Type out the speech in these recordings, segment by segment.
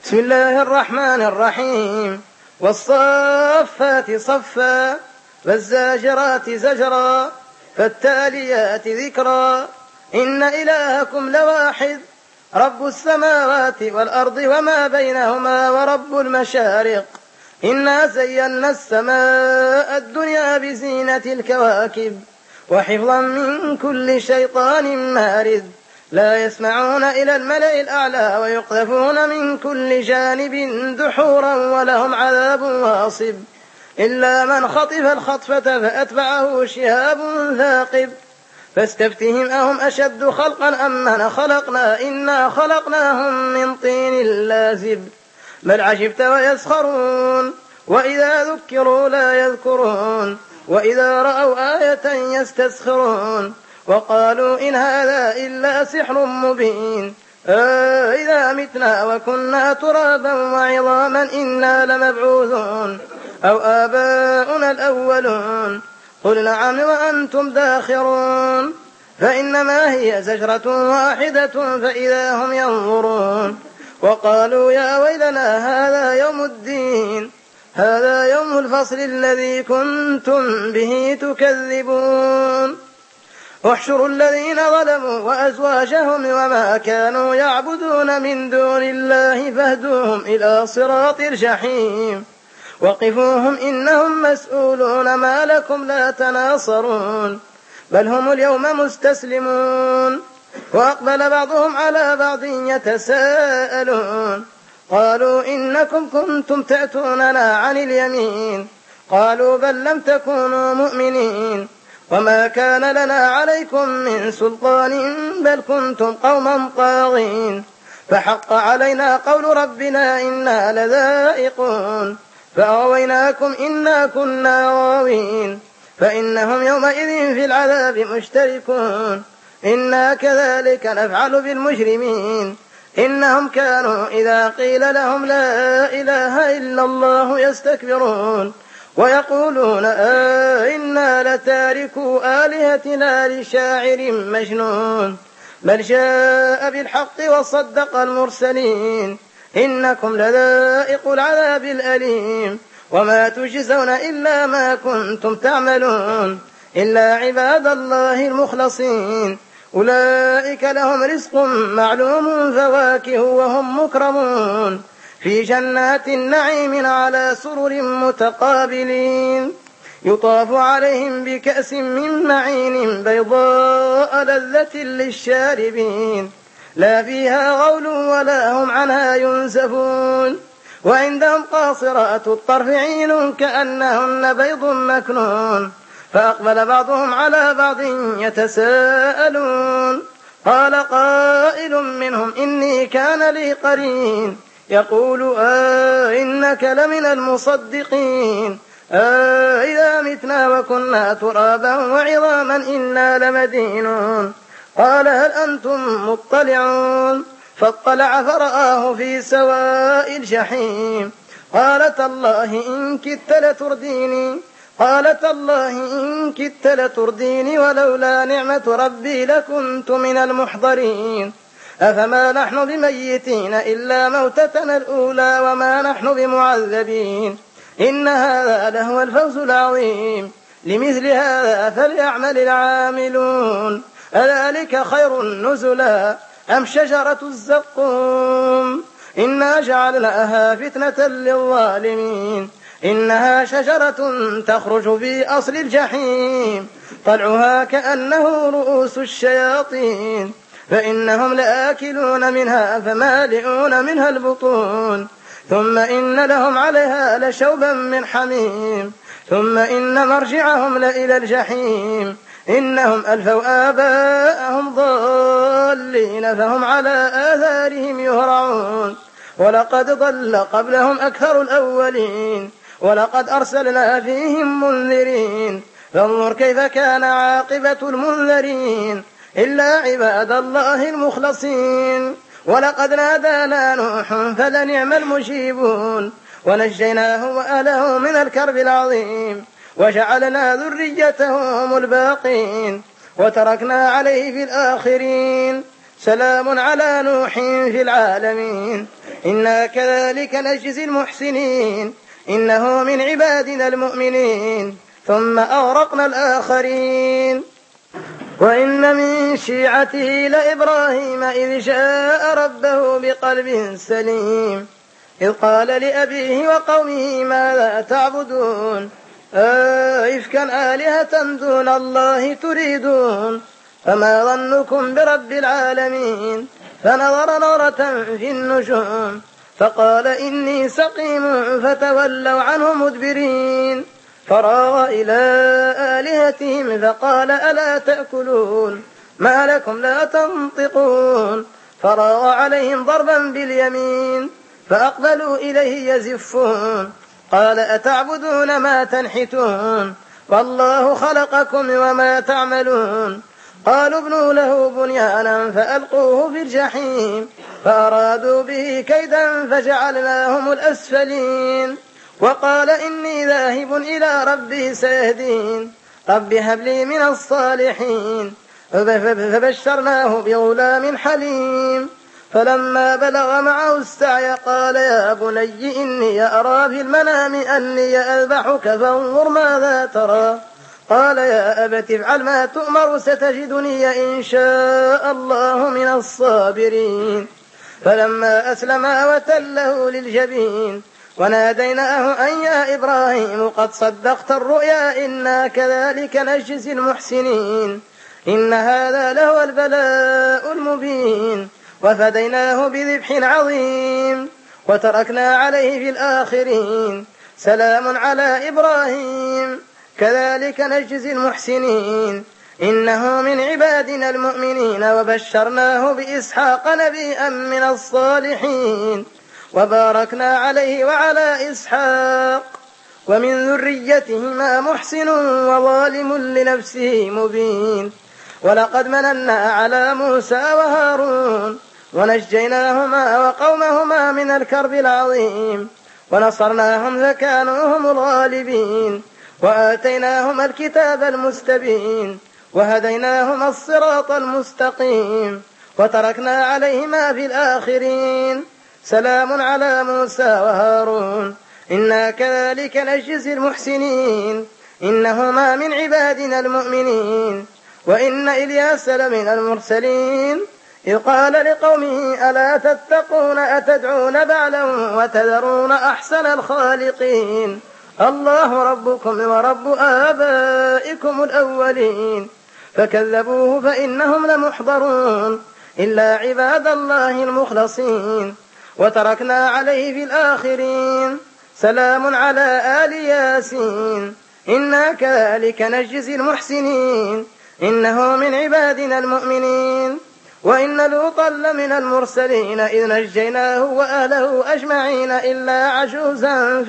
بسم الله الرحمن الرحيم. والصافات صفا والزاجرات زجرا فالتاليات ذكرا إن إلهكم لواحد رب السماوات والأرض وما بينهما ورب المشارق إنا زينا السماء الدنيا بزينة الكواكب وحفظا من كل شيطان مارد لا يسمعون إلى الملأ الأعلى ويقذفون من كل جانب دحورا ولهم عذاب واصب إلا من خطف الخطفة فأتبعه شهاب ثاقب فاستفتهم أهم أشد خلقا أم من خلقنا إنا خلقناهم من طين لازب بل عجبت ويسخرون وإذا ذكروا لا يذكرون وإذا رأوا آية يستسخرون وقالوا إن هذا إلا سحر مبين إذا متنا وكنا ترابا وعظاما إنا لمبعوثون أو آباؤنا الأولون قل نعم وأنتم داخرون فإنما هي زجرة واحدة فإذا هم ينظرون وقالوا يا ويلنا هذا يوم الدين هذا يوم الفصل الذي كنتم به تكذبون احشروا الذين ظلموا وأزواجهم وما كانوا يعبدون من دون الله فاهدوهم إلى صراط الجحيم وقفوهم إنهم مسؤولون ما لكم لا تناصرون بل هم اليوم مستسلمون وأقبل بعضهم على بعض يتساءلون قالوا إنكم كنتم تأتوننا عن اليمين قالوا بل لم تكونوا مؤمنين وما كان لنا عليكم من سلطان بل كنتم قوما طاغين فحق علينا قول ربنا إنا لذائقون فأغويناكم إنا كنا غاوين فإنهم يومئذ في العذاب مشتركون إنا كذلك نفعل بالمجرمين إنهم كانوا إذا قيل لهم لا إله إلا الله يستكبرون ويقولون إنا لتاركوا آلهتنا لشاعر مجنون بل جاء بالحق وصدق المرسلين إنكم لذائقوا العذاب الأليم وما تجزون إلا ما كنتم تعملون إلا عباد الله المخلصين أولئك لهم رزق معلوم فواكه وهم مكرمون في جنات النعيم على سرر متقابلين يطاف عليهم بكأس من معين بيضاء لذة للشاربين لا فيها غول ولا هم عنها ينزفون وعندهم قاصرات الطرف عين كأنهن بيض مكنون فأقبل بعضهم على بعض يتساءلون قال قائل منهم إني كان لي قرين يقول إنك لمن المصدقين إذا متنا وكنا ترابا وعظاما إنا لمدينون قال هل أنتم مطلعون فاطلع فرآه في سواء الجحيم قالت الله إن كدت لترديني قالت الله إن كدت لترديني ولولا نعمة ربي لكنت من المحضرين أفما نحن بميتين إلا موتتنا الأولى وما نحن بمعذبين إن هذا لهو الفوز العظيم لمثل هذا فليعمل العاملون أذلك خير نزلا أم شجرة الزقوم إنا جعلناها فتنة للظالمين إنها شجرة تخرج في أصل الجحيم طلعها كأنه رؤوس الشياطين فإنهم لآكلون منها فمالئون منها البطون ثم إن لهم عليها لشوبا من حميم ثم إن مرجعهم لإلى الجحيم إنهم ألفوا آباءهم ضالين فهم على آثارهم يهرعون ولقد ضل قبلهم أكثر الأولين ولقد أرسلنا فيهم منذرين فانظر كيف كان عاقبة المنذرين إلا عباد الله المخلصين ولقد نادانا نوح فلنعم المجيبون ونجيناه وأهله من الكرب العظيم وجعلنا ذريته هم الباقين وتركنا عليه في الآخرين سلام على نوح في العالمين إنا كذلك نجزي المحسنين إنه من عبادنا المؤمنين ثم أغرقنا الآخرين وإن من شيعته لإبراهيم إذ جاء ربه بقلب سليم إذ قال لأبيه وقومه ماذا تعبدون أئفكا آلهة دون الله تريدون فما ظنكم برب العالمين فنظر نظرة في النجوم فقال إني سقيم فتولوا عنه مدبرين فراغ إلى آلهتهم فقال ألا تأكلون ما لكم لا تنطقون فراغ عليهم ضربا باليمين فأقبلوا إليه يزفون قال أتعبدون ما تنحتون والله خلقكم وما تعملون قالوا ابنوا له بنيانا فألقوه في الجحيم فأرادوا به كيدا فجعلناهم الأسفلين وقال إني ذاهب إلى ربي سيهدين رب هب لي من الصالحين فبشرناه بغلام حليم فلما بلغ معه السعي قال يا بني إني أرى في المنام أني أذبحك فانظر ماذا ترى قال يا أبت افعل ما تؤمر ستجدني إن شاء الله من الصابرين فلما أسلما وتله للجبين وناديناه أن يا إبراهيم قد صدقت الرؤيا إنا كذلك نجزي المحسنين إن هذا لهو البلاء المبين وفديناه بذبح عظيم وتركنا عليه في الآخرين سلام على إبراهيم كذلك نجزي المحسنين إنه من عبادنا المؤمنين وبشرناه بإسحاق نبيا من الصالحين وباركنا عليه وعلى إسحاق ومن ذريتهما محسن وظالم لنفسه مبين ولقد مننا على موسى وهارون ونجيناهما وقومهما من الكرب العظيم ونصرناهم فكانوا هم الغالبين وآتيناهما الكتاب المستبين وهديناهما الصراط المستقيم وتركنا عليهما في الآخرين سلام على موسى وهارون إنا كذلك نجزي المحسنين إنهما من عبادنا المؤمنين وإن إلياس لمن المرسلين إذ قال لقومه ألا تتقون أتدعون بعلا وتذرون أحسن الخالقين الله ربكم ورب آبائكم الأولين فكذبوه فإنهم لمحضرون إلا عباد الله المخلصين وتركنا عليه في الآخرين سلام على آل ياسين إنا كذلك نجزي المحسنين إنه من عبادنا المؤمنين وإن لوطا لمن المرسلين إذ نجيناه وأهله أجمعين إلا عجوزا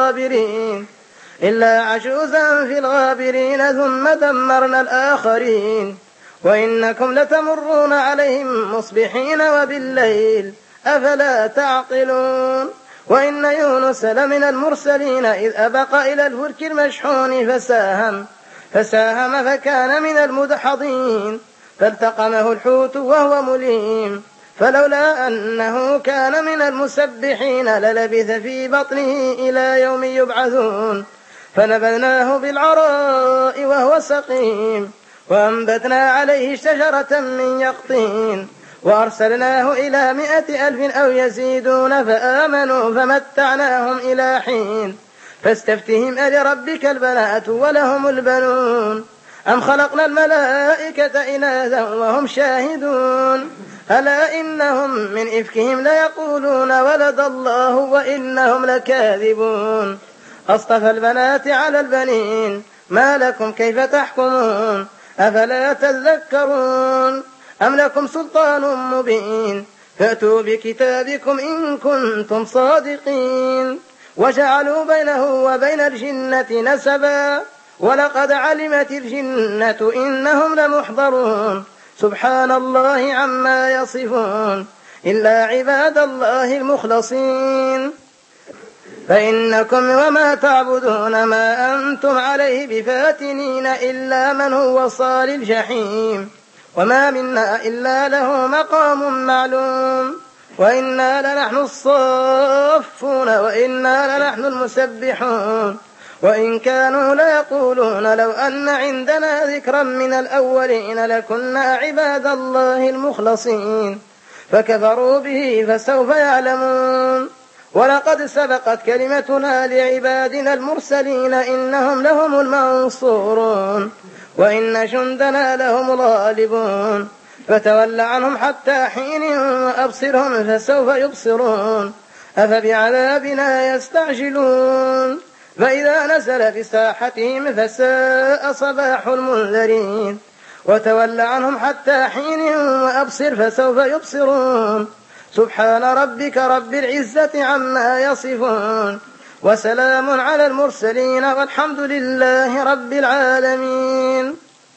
في الغابرين ثم دمرنا الآخرين وإنكم لتمرون عليهم مصبحين وبالليل أفلا تعقلون وإن يونس لمن المرسلين إذ أبق إلى الفلك المشحون فساهم فكان من المدحضين فالتقمه الحوت وهو مليم فلولا أنه كان من المسبحين للبث في بطنه إلى يوم يبعثون فنبذناه بالعراء وهو سقيم وأنبتنا عليه شجرة من يقطين وأرسلناه إلى 100,000 أو يزيدون فآمنوا فمتعناهم إلى حين فاستفتهم ألربك البنات ولهم البنون أم خلقنا الملائكة إناثا وهم شاهدون ألا إنهم من إفكهم ليقولون ولد الله وإنهم لكاذبون أصطفى البنات على البنين ما لكم كيف تحكمون أفلا تذكرون أم لكم سلطان مبين فأتوا بكتابكم إن كنتم صادقين وجعلوا بينه وبين الجنة نسبا ولقد علمت الجنة إنهم لمحضرون سبحان الله عما يصفون إلا عباد الله المخلصين فإنكم وما تعبدون ما أنتم عليه بفاتنين إلا من هو صال الجحيم وما منا إلا له مقام معلوم وإنا لنحن الصافون وإنا لنحن المسبحون وإن كانوا ليقولون لو أن عندنا ذكرا من الأولين لكنا عباد الله المخلصين فكفروا به فسوف يعلمون ولقد سبقت كلمتنا لعبادنا المرسلين إنهم لهم المنصورون وإن جندنا لهم الغالبون فتول عنهم حتى حين وأبصرهم فسوف يبصرون أفبعذابنا يستعجلون فإذا نزل بساحتهم فساء صباح المنذرين وتول عنهم حتى حين وأبصر فسوف يبصرون سبحان ربك رب العزة عما يصفون وسلام على المرسلين والحمد لله رب العالمين.